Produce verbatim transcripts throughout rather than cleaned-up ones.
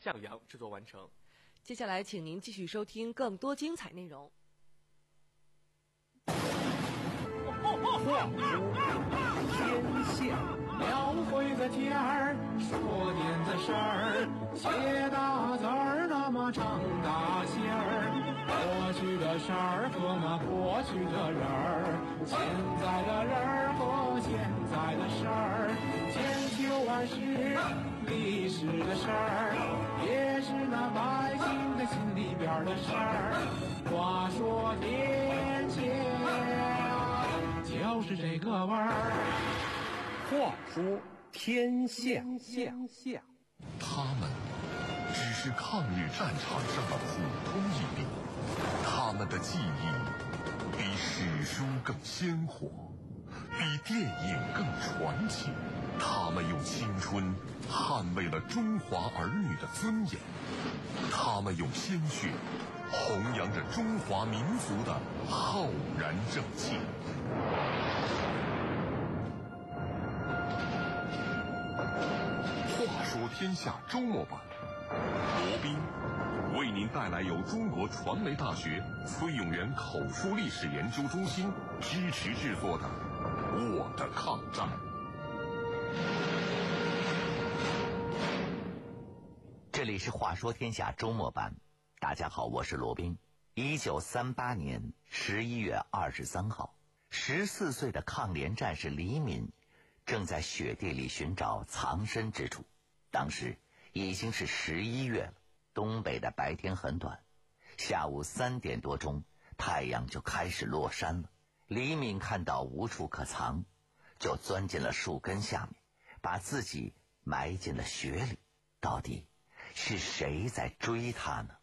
向阳制作完成。 接下来请您继续收听更多精彩内容。 话说天下，描绘的天儿，说点的事儿，写大字儿，那么长大线儿，过去的事儿和那过去的人儿，现在的人儿和现在的事儿，千秋万世历史的事儿，也是那百姓的心里边的事儿。话说天下，就是这个味儿。 话说天下， 他们只是抗日战场上的普通一兵，他们的记忆比史书更鲜活，比电影更传奇。他们用青春捍卫了中华儿女的尊严，他们用鲜血弘扬着中华民族的浩然正气。话说天下周末版，罗宾为您带来由中国传媒大学崔永元口述历史研究中心支持制作的《我的抗战》。 这里是话说天下周末版，大家好，我是罗宾。一九三八年十一月二十三号，十四岁的抗联战士李敏正在雪地里寻找藏身之处。当时已经是十一月了，东北的白天很短，下午三点多钟，太阳就开始落山了。李敏看到无处可藏，就钻进了树根下面，把自己埋进了雪里。到底是谁在追他呢？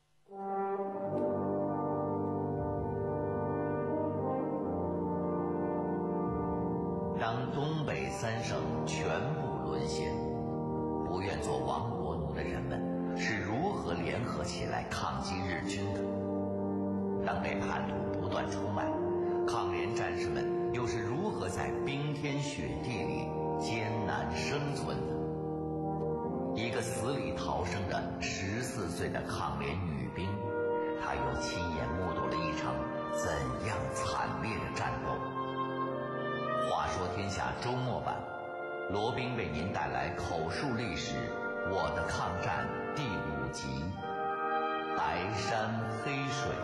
当东北三省全部沦陷，不愿做亡国奴的人们是如何联合起来抗击日军的？当被叛徒不断出卖，抗联战士们又是如何在冰天雪地里艰难生存的？一个死里逃生的十四岁的抗联女兵，她又亲眼目睹了一场怎样惨烈的战斗？话说天下周末版，罗宾为您带来口述历史《我的抗战》第五集《白山黑水》。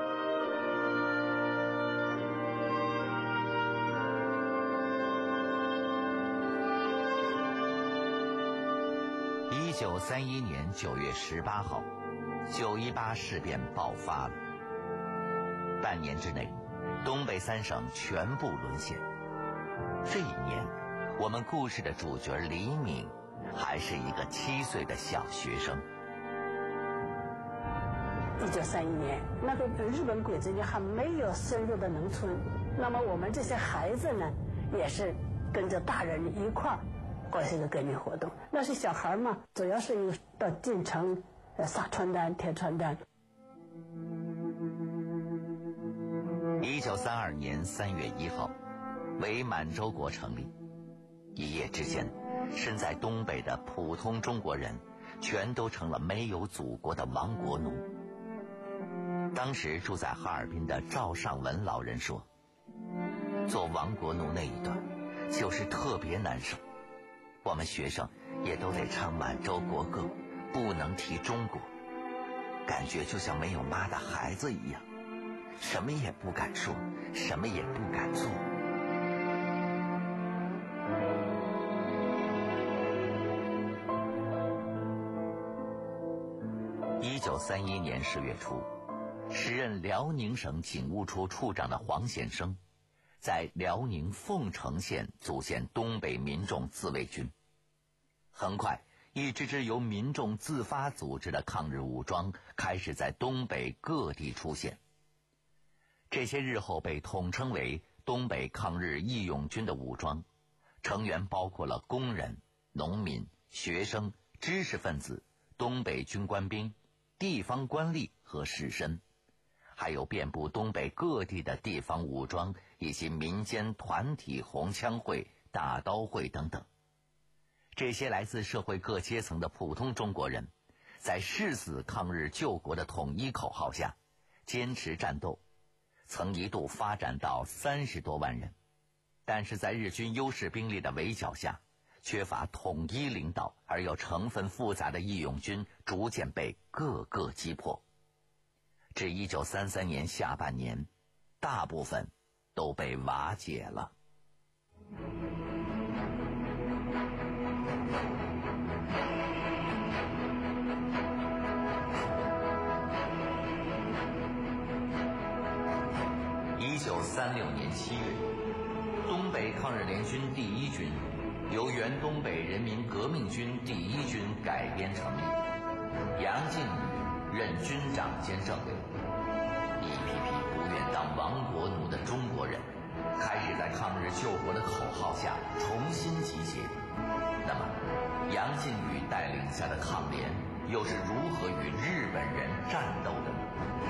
一九三一年九月十八号，九一八事变爆发了。半年之内，东北三省全部沦陷。这一年，我们故事的主角李敏还是一个七岁的小学生。 一九三一年，那个日本鬼子军还没有深入的农村，那么我们这些孩子呢，也是跟着大人一块儿过这个革命活动。那是小孩嘛，主要是到进城呃撒传单、贴传单。 一九三二年三月一号，伪满洲国成立。一夜之间，身在东北的普通中国人全都成了没有祖国的亡国奴。当时住在哈尔滨的赵尚文老人说，做亡国奴那一段就是特别难受，我们学生也都得唱满洲国歌，不能提中国，感觉就像没有妈的孩子一样，什么也不敢说，什么也不敢做。一九三一年十月初，时任辽宁省警务处处长的黄显生在辽宁凤城县组建东北民众自卫军。很快，一支支由民众自发组织的抗日武装开始在东北各地出现。这些日后被统称为东北抗日义勇军的武装，成员包括了工人、农民、学生、知识分子、东北军官兵、地方官吏和士绅，还有遍布东北各地的地方武装以及民间团体红枪会、大刀会等等。这些来自社会各阶层的普通中国人， 在誓死抗日救国的统一口号下坚持战斗，曾一度发展到三十多万人，但是在日军优势兵力的围剿下，缺乏统一领导而又成分复杂的义勇军逐渐被各个击破。至一九三三年下半年，大部分都被瓦解了。一九三六年七月，东北抗日联军第一军由原东北人民革命军第一军改编成立，杨靖宇任军长兼政委。一批批不愿当亡国奴的中国人，开始在抗日救国的口号下重新集结。那么，杨靖宇带领下的抗联又是如何与日本人战斗的呢？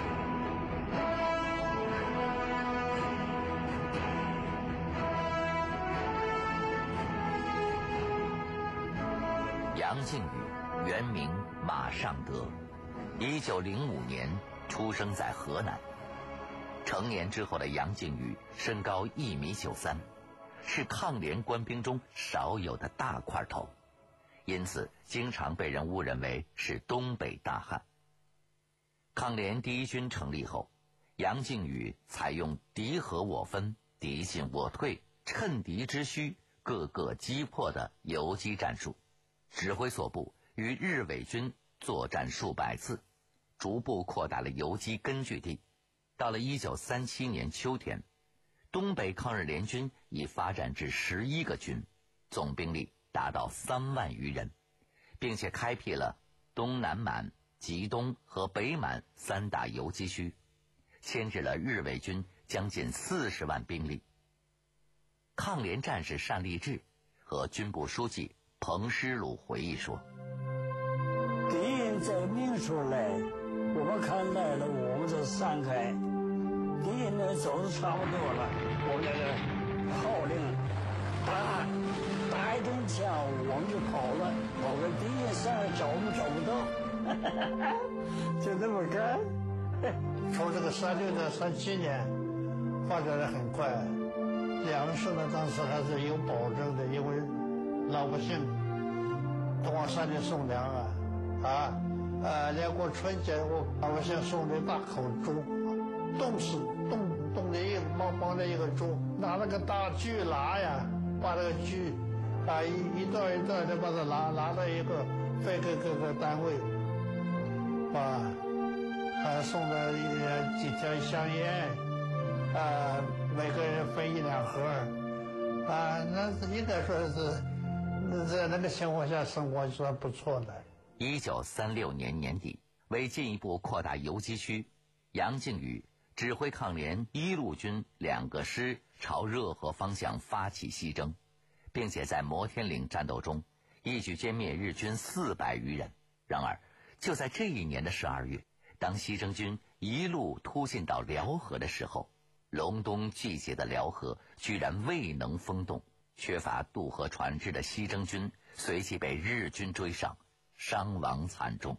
杨靖宇原名马尚德，一九零五年出生在河南。成年之后的杨靖宇身高一米九三，是抗联官兵中少有的大块头，因此经常被人误认为是东北大汉。抗联第一军成立后，杨靖宇采用敌合我分、敌进我退、趁敌之虚、各个击破的游击战术，指挥所部与日伪军作战数百次，逐步扩大了游击根据地。到了一九三七年秋天，东北抗日联军已发展至十一个军，总兵力达到三万余人，并且开辟了东南满、吉东和北满三大游击区，牵制了日伪军将近四十万兵力。抗联战士单立志和军部书记彭师鲁回忆说： 敌人在明处来，我们看来了，我们就散开。敌人呢走的差不多了，我们那个号令打打一阵枪，我们就跑了，跑了敌人上来找我们找不到，就这么干。 从这个三六到三七年发展的很快，粮食呢当时还是有保证的，因为老百姓都往山里送粮啊啊呃，连过春节我老百姓送了一大口猪，冻死冻冻的一邦邦的一个猪，拿那个大锯拉呀，把那个锯啊一一段一段的把它拉拉到一个分给各个单位，啊，还送了一几条香烟，啊，每个人分一两盒，啊，那应该说是在那个情况下生活算不错的。 一九三六年年底，为进一步扩大游击区，杨靖宇指挥抗联一路军两个师朝热河方向发起西征，并且在摩天岭战斗中一举歼灭日军四百余人。然而，就在这一年的十二月，当西征军一路突进到辽河的时候，隆冬季节的辽河居然未能封冻，缺乏渡河船只的西征军随即被日军追上，伤亡惨重。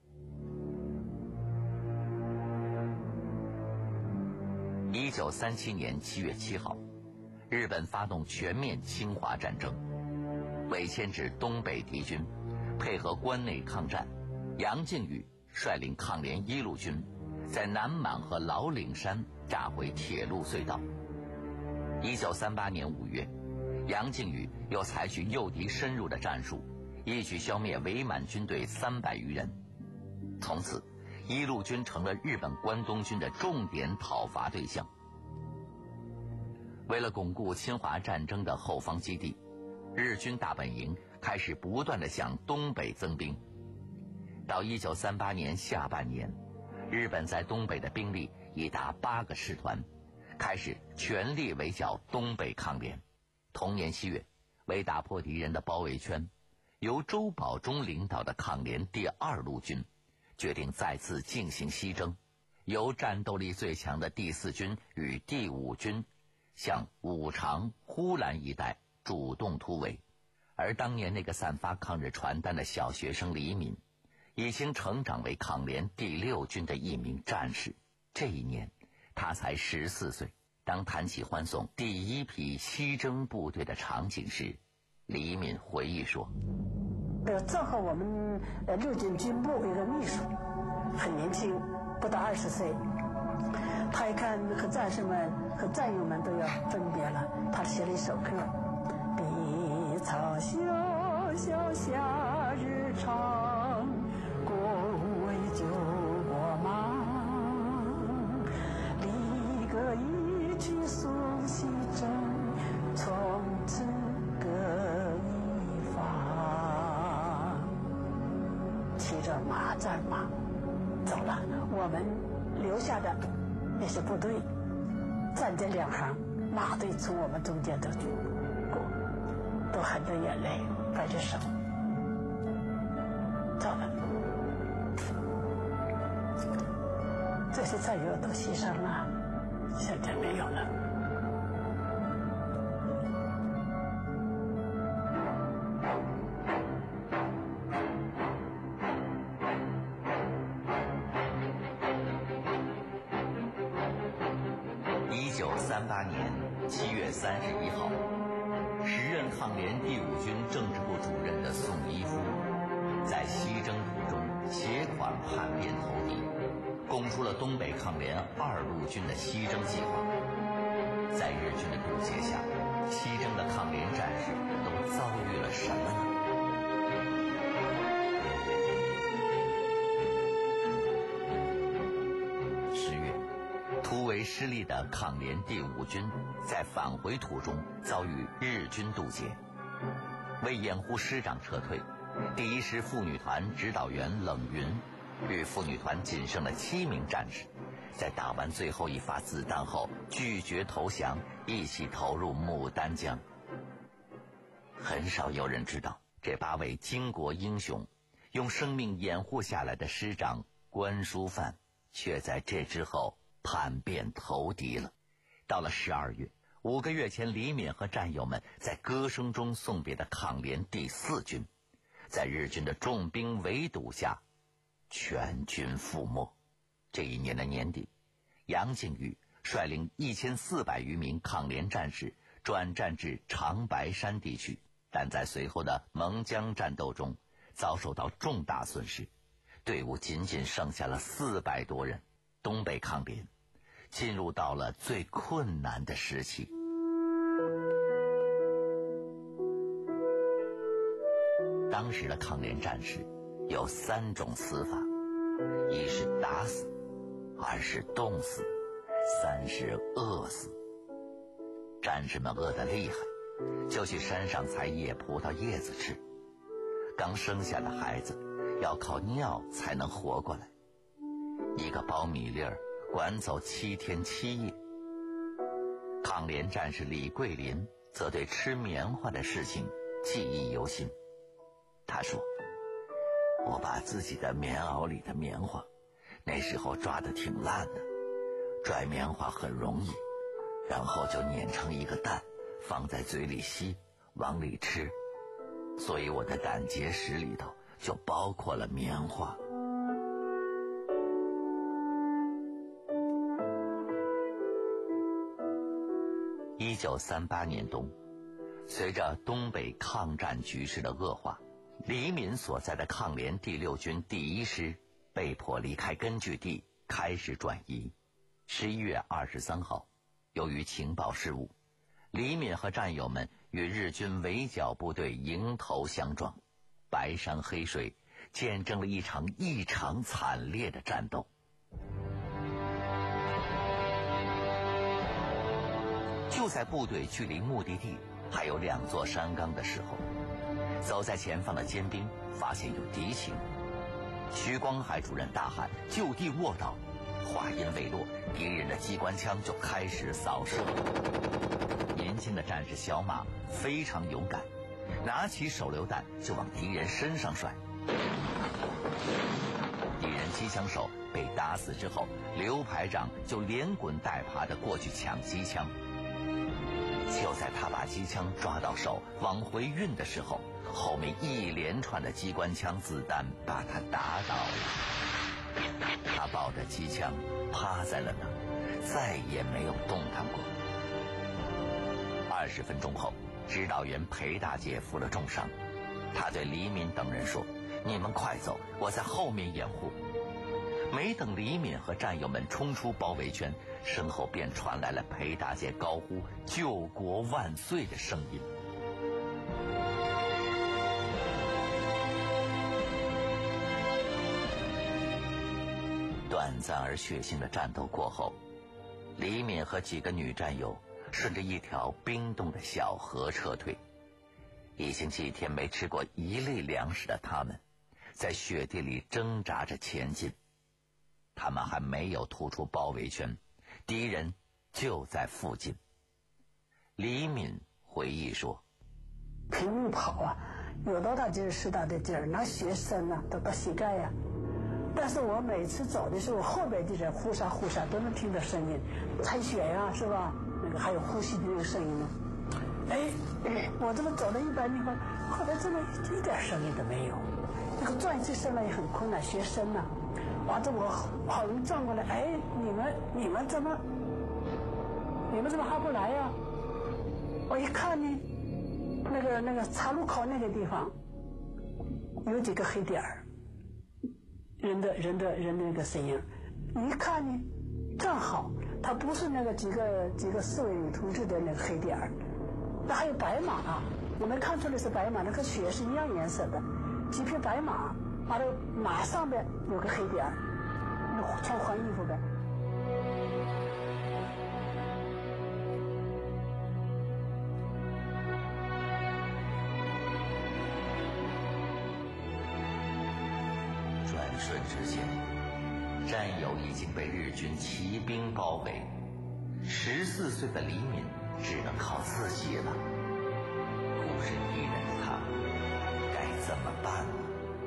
一九三七年七月七号，日本发动全面侵华战争，为牵制东北敌军，配合关内抗战，杨靖宇率领抗联一路军在南满和老岭山炸毁铁路隧道。一九三八年五月，杨靖宇又采取诱敌深入的战术，一举消灭伪满军队三百余人。从此，一路军成了日本关东军的重点讨伐对象。为了巩固侵华战争的后方基地，日军大本营开始不断地向东北增兵。到一九三八年下半年，日本在东北的兵力已达八个师团，开始全力围剿东北抗联。同年七月，为打破敌人的包围圈，由周保中领导的抗联第二路军决定再次进行西征，由战斗力最强的第四军与第五军向五常、呼兰一带主动突围。而当年那个散发抗日传单的小学生李敏， 已经成长为抗联第六军的一名战士。这一年他才十四岁。当谈起欢送第一批西征部队的场景时，李敏回忆说： 正好我们呃六军军部有个秘书，很年轻，不到二十岁。他一看和战士们和战友们都要分别了，他写了一首歌：碧草萧萧夏日长，国为救国忙，离歌一曲送西征，从此各一方。骑着马战马走了，我们留下的那些部队站在两行，马队从我们中间都过，都含着眼泪，摆着手走了。这些战友都牺牲了，现在没有了。 一九三八年七月三十一号，时任抗联第五军政治部主任的宋一夫，在西征途中携款叛变投敌，供出了东北抗联二路军的西征计划。在日军的堵截下，西征的抗联战士都遭遇了什么呢？十月，突围失利的抗联第五军在返回途中遭遇日军堵截。为掩护师长撤退，第一师妇女团指导员冷云与妇女团仅剩的七名战士，在打完最后一发子弹后拒绝投降，一起投入牡丹江。很少有人知道，这八位巾帼英雄用生命掩护下来的师长关淑范，却在这之后叛变投敌了。到了十二月，五个月前李敏和战友们在歌声中送别的抗联第四军，在日军的重兵围堵下全军覆没。这一年的年底，杨靖宇率领一千四百余名抗联战士转战至长白山地区，但在随后的蒙江战斗中遭受到重大损失，队伍仅仅剩下了四百多人。东北抗联进入到了最困难的时期。当时的抗联战士有三种死法：一是打死，二是冻死，三是饿死。战士们饿得厉害，就去山上采野葡萄叶子吃。刚生下的孩子要靠尿才能活过来，一个苞米粒儿管走七天七夜。抗联战士李桂林则对吃棉花的事情记忆犹新。他说：我把自己的棉袄里的棉花那时候抓得挺烂的，拽棉花很容易，然后就碾成一个蛋，放在嘴里吸，往里吃，所以我的胆结石里头就包括了棉花。一九三八年冬，随着东北抗战局势的恶化，李敏所在的抗联第六军第一师被迫离开根据地，开始转移。十一月二十三号，由于情报失误，李敏和战友们与日军围剿部队迎头相撞，白山黑水见证了一场异常惨烈的战斗。就在部队距离目的地还有两座山岗的时候，走在前方的尖兵发现有敌情。徐光海主任大喊：就地卧倒！话音未落，敌人的机关枪就开始扫射。年轻的战士小马非常勇敢，拿起手榴弹就往敌人身上甩。敌人机枪手被打死之后，刘排长就连滚带爬地过去抢机枪。就在他把机枪抓到手往回运的时候， 后面一连串的机关枪子弹把他打倒了。他抱着机枪趴在了那儿，再也没有动弹过。二十分钟后，指导员裴大姐负了重伤，他对李敏等人说：“你们快走，我在后面掩护。”没等李敏和战友们冲出包围圈，身后便传来了裴大姐高呼“救国万岁”的声音。短暂而血腥的战斗过后，李敏和几个女战友顺着一条冰冻的小河撤退。已经几天没吃过一粒粮食的他们，在雪地里挣扎着前进。他们还没有突出包围圈，敌人就在附近。李敏回忆说：“ 拼命跑啊，有多大劲儿是大的劲儿，那雪深啊，都到膝盖呀、啊。但是我每次走的时候，后边的人呼沙呼沙都能听到声音，踩雪呀、啊，是吧？那个还有呼吸的那个声音呢。哎，我这么走了一百米后，后边怎么一点声音都没有？这个转一次身来也很困难，雪深呐、啊。完了我好容易转过来，哎，你们你们怎么你们怎么还不来呀、啊？我一看呢，那个那个岔路口那个地方有几个黑点儿，人的人的人的那个身影，一看呢，正好它不是那个几个几个四位女同志的那个黑点儿，那还有白马啊，我们看出来是白马，那个雪是一样颜色的，几匹白马。完了，马上边有个黑点儿，那穿黄衣服呗。 转瞬之间，战友已经被日军骑兵包围，十四岁的李敏只能靠自己了。孤身一人的他，该怎么办呢？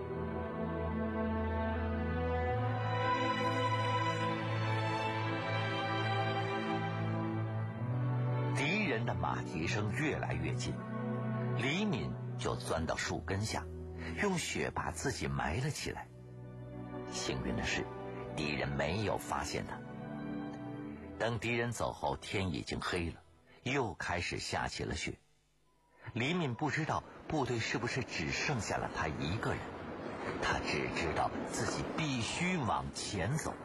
敌人的马蹄声越来越近，李敏就钻到树根下，用雪把自己埋了起来。幸运的是，敌人没有发现他。等敌人走后，天已经黑了，又开始下起了雪。李敏不知道部队是不是只剩下了他一个人，他只知道自己必须往前走。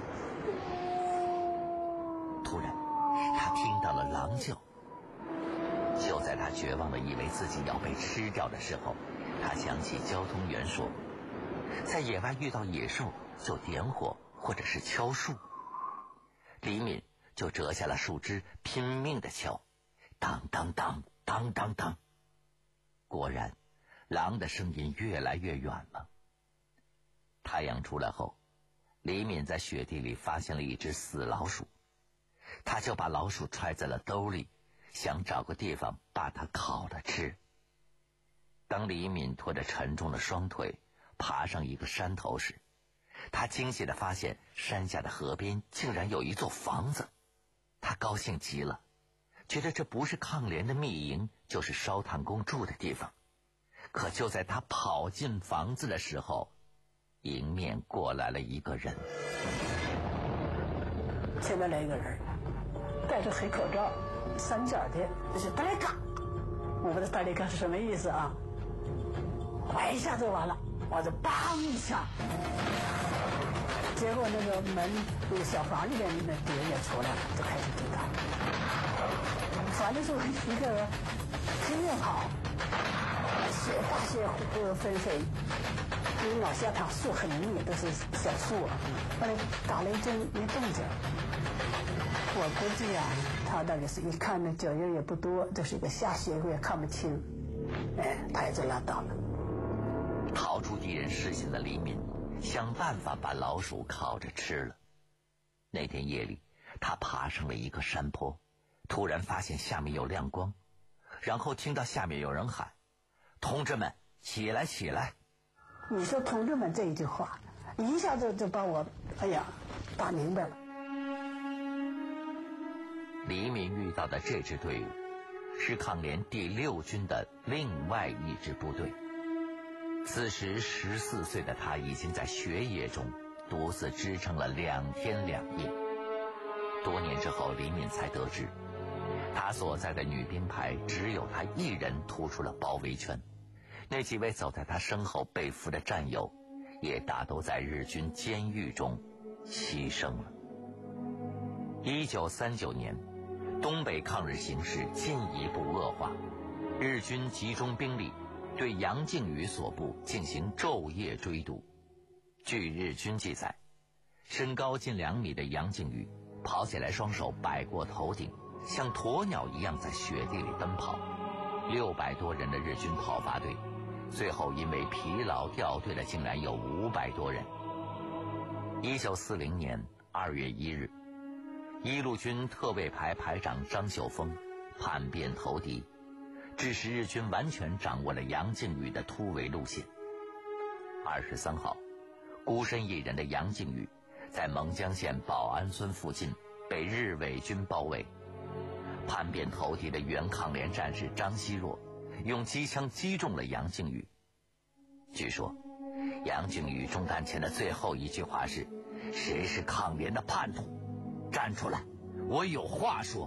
突然他听到了狼叫，就在他绝望的以为自己要被吃掉的时候，他想起交通员说，在野外遇到野兽就点火或者是敲树。李敏就折下了树枝，拼命地敲，当当当当当当。果然狼的声音越来越远了。太阳出来后，李敏在雪地里发现了一只死老鼠，他就把老鼠揣在了兜里，想找个地方把它烤了吃。当李敏拖着沉重的双腿爬上一个山头时，他惊喜地发现山下的河边竟然有一座房子。他高兴极了，觉得这不是抗联的密营，就是烧炭工住的地方。可就在他跑进房子的时候，迎面过来了一个人。 前面来一个人，戴着黑口罩，三角的，那是达雷卡。我不知道达雷卡是什么意思啊？我一下就完了，我就梆一下，结果那个门，那个小房里边那敌人也出来了，就开始追打。反正是一个人拼命跑，血大血呃纷飞，因为老下场树很密，都是小树啊。后来打了一阵没动静，我估计啊，他大概是一看那脚印也不多，这是一个下雪我也看不清，哎，他也就拉倒了。 逃出敌人视线的李敏想办法把老鼠烤着吃了。那天夜里，他爬上了一个山坡，突然发现下面有亮光，然后听到下面有人喊：“同志们，起来起来！” 你说同志们这一句话，一下子就把我哎呀打明白了。 李敏遇到的这支队伍， 是抗联第六军的另外一支部队。此时十四岁的他已经在雪野中独自支撑了两天两夜。多年之后，李敏才得知，他所在的女兵排只有他一人突出了包围圈，那几位走在他身后被俘的战友也大都在日军监狱中牺牲了。一九三九年，东北抗日形势进一步恶化，日军集中兵力对杨靖宇所部进行昼夜追堵。据日军记载，身高近两米的杨靖宇跑起来双手摆过头顶，像鸵鸟一样在雪地里奔跑。六百多人的日军讨伐队，最后因为疲劳掉队的竟然有五百多人。一九四零年二月一日，一路军特备排排长张秀峰叛变投敌，致使日军完全掌握了杨靖宇的突围路线。二十三号，孤身一人的杨靖宇在蒙江县保安村附近被日伪军包围。叛变投敌的原抗联战士张希若用机枪击中了杨靖宇。据说杨靖宇中弹前的最后一句话是：谁是抗联的叛徒，站出来，我有话说。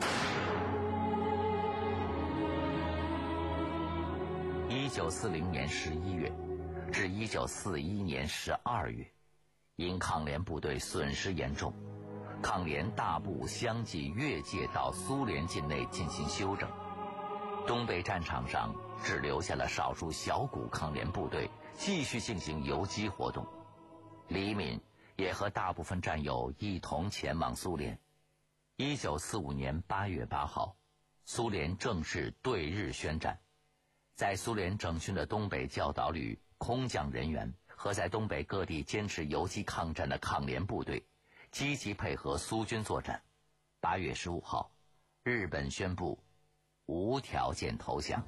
一九四零年十一月至一九四一年十二月，因抗联部队损失严重，抗联大部相继越界到苏联境内进行休整。东北战场上只留下了少数小股抗联部队继续进行游击活动。李敏也和大部分战友一同前往苏联。一九四五年八月八号，苏联正式对日宣战。在苏联整训的东北教导旅空降人员和在东北各地坚持游击抗战的抗联部队积极配合苏军作战。八月十五号，日本宣布无条件投降。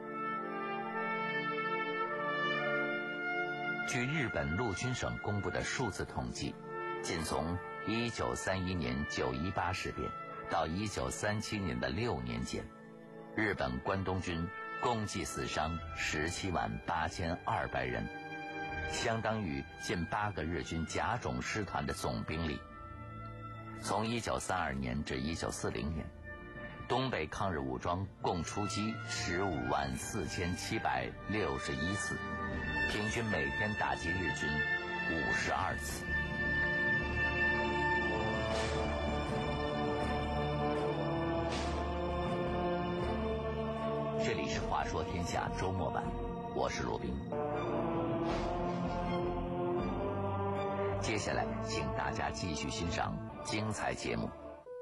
据日本陆军省公布的数字统计，仅从一九三一年九一八事变到一九三七年的六年间，日本关东军共计死伤十七万八千二百人，相当于近八个日军甲种师团的总兵力。从一九三二年至一九四零年，东北抗日武装共出击十五万四千七百六十一次，平均每天打击日军五十二次。这里是话说天下周末版，我是罗宾。接下来请大家继续欣赏精彩节目。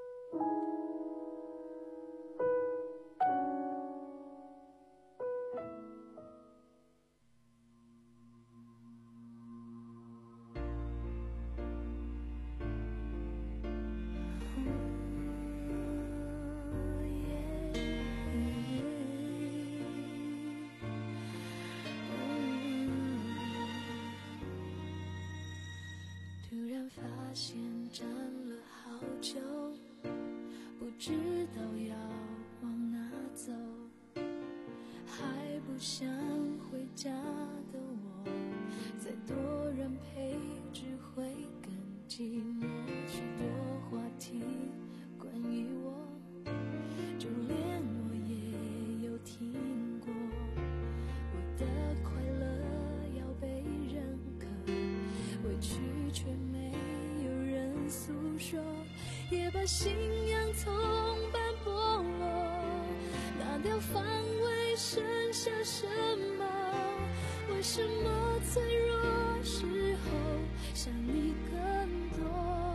信仰从斑驳落，拿掉防卫，剩下什么？为什么脆弱时候想你更多？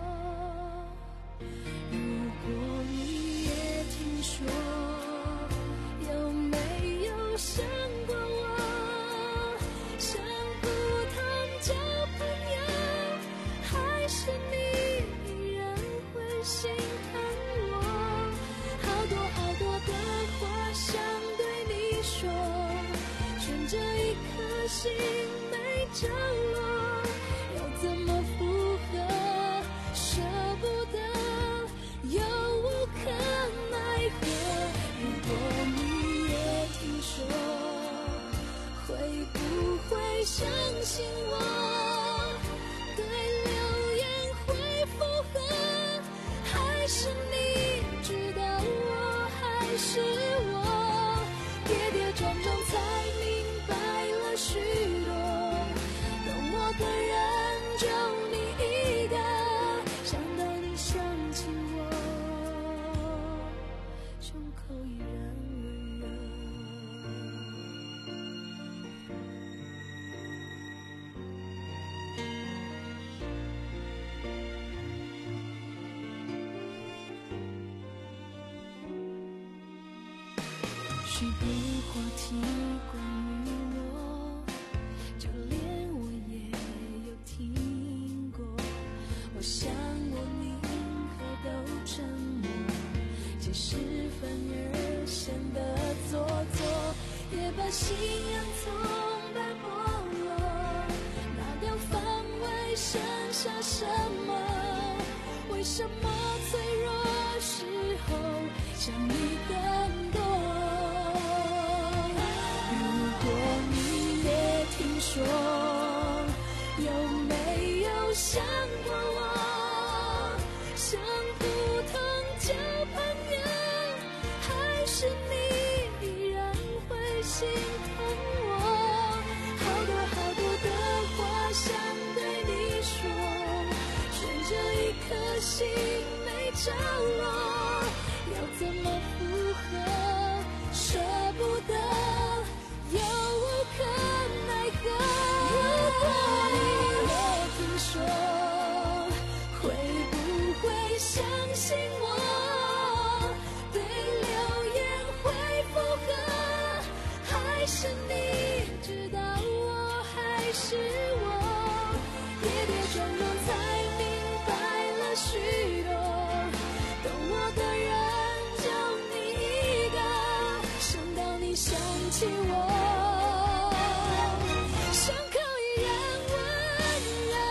如果你也听说，有没有想过我？像普通交朋友，还是你依然会心疼我？好多好多的话想对你说，悬着一颗心没着落， 许多话题关于我，就连我也有听过。我想我宁可都沉默，即使反而显得做作，也把信仰从白剥落，拿掉防卫，剩下什么？为什么脆弱时候想你更多？如果你也听说，有没有想过我？像普通交朋友，还是你依然会心疼我？好多好多的话想对你说，悬着一颗心没着落，要怎么附和？舍不得，又无可奈何。如果你也听说，会不会相信我？对流言会附和，还是你知道我还是我？跌跌撞撞才明白了许多，懂我的人就你一个，想到你想起我，伤口依然温热。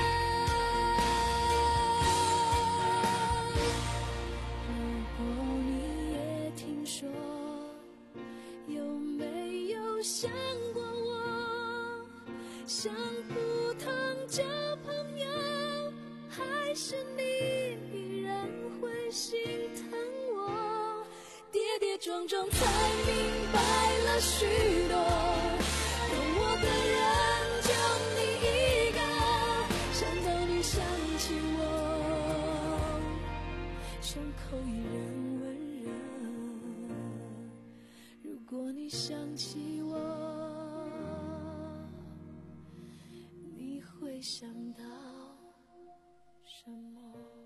如果你也听说，有没有想过我？像普通交朋友，还是你依然会心疼我？跌跌撞撞才明白了许多，懂我的人就你一个，想到你想起我，伤口依然温热。如果你想起我，你会想到什么？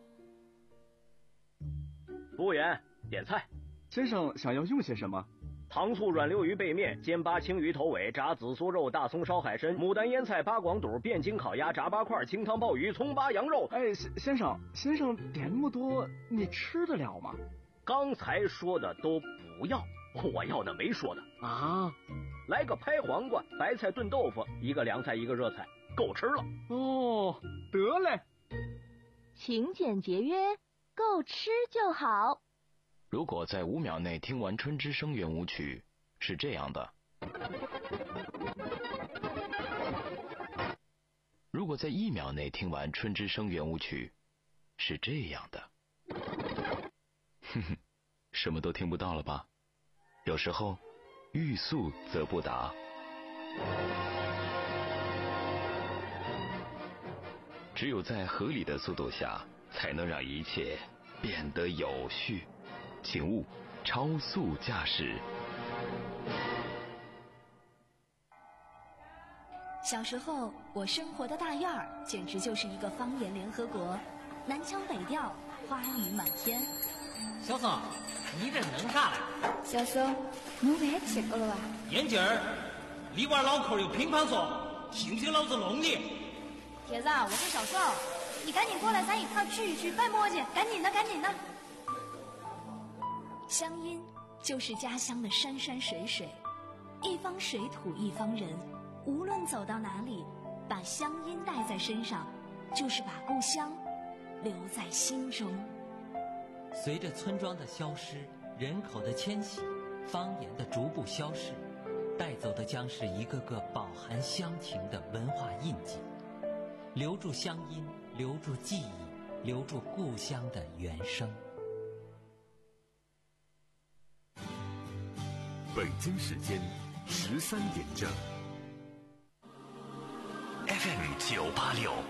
服务员，点菜。 先生想要用些什么？ 糖醋软溜鱼背面、煎巴青鱼头尾、炸紫苏肉、大葱烧海参、牡丹腌菜、八广肚、汴京烤鸭、炸八块、清汤鲍鱼、葱巴羊肉。 哎，先生，先生点那么多，你吃得了吗？ 刚才说的都不要，我要的没说的啊。 来个拍黄瓜、白菜炖豆腐，一个凉菜一个热菜，够吃了。 哦，得嘞。 勤俭节约，够吃就好。 如果在五秒内听完《春之声》圆舞曲，是这样的；如果在一秒内听完《春之声》圆舞曲，是这样的。哼哼，什么都听不到了吧？有时候，欲速则不达。只有在合理的速度下，才能让一切变得有序。请勿超速驾驶。 小时候，我生活的大院儿简直就是一个方言联合国，南腔北调，花语满天。 小宋，你这弄啥嘞？ 小宋，我饭吃过了吧？ 眼镜儿，里边脑壳有乒乓球，信不信老子弄你？ 铁子，我是小宋，你赶紧过来，咱一块聚一聚，拜磨叽，赶紧的，赶紧的。 乡音就是家乡的山山水水，一方水土一方人，无论走到哪里，把乡音带在身上，就是把故乡留在心中。 随着村庄的消失，人口的迁徙，方言的逐步消逝，带走的将是一个个饱含乡情的文化印记。留住乡音，留住记忆，留住故乡的原声。 北京时间十三点整 ，F M 九八六。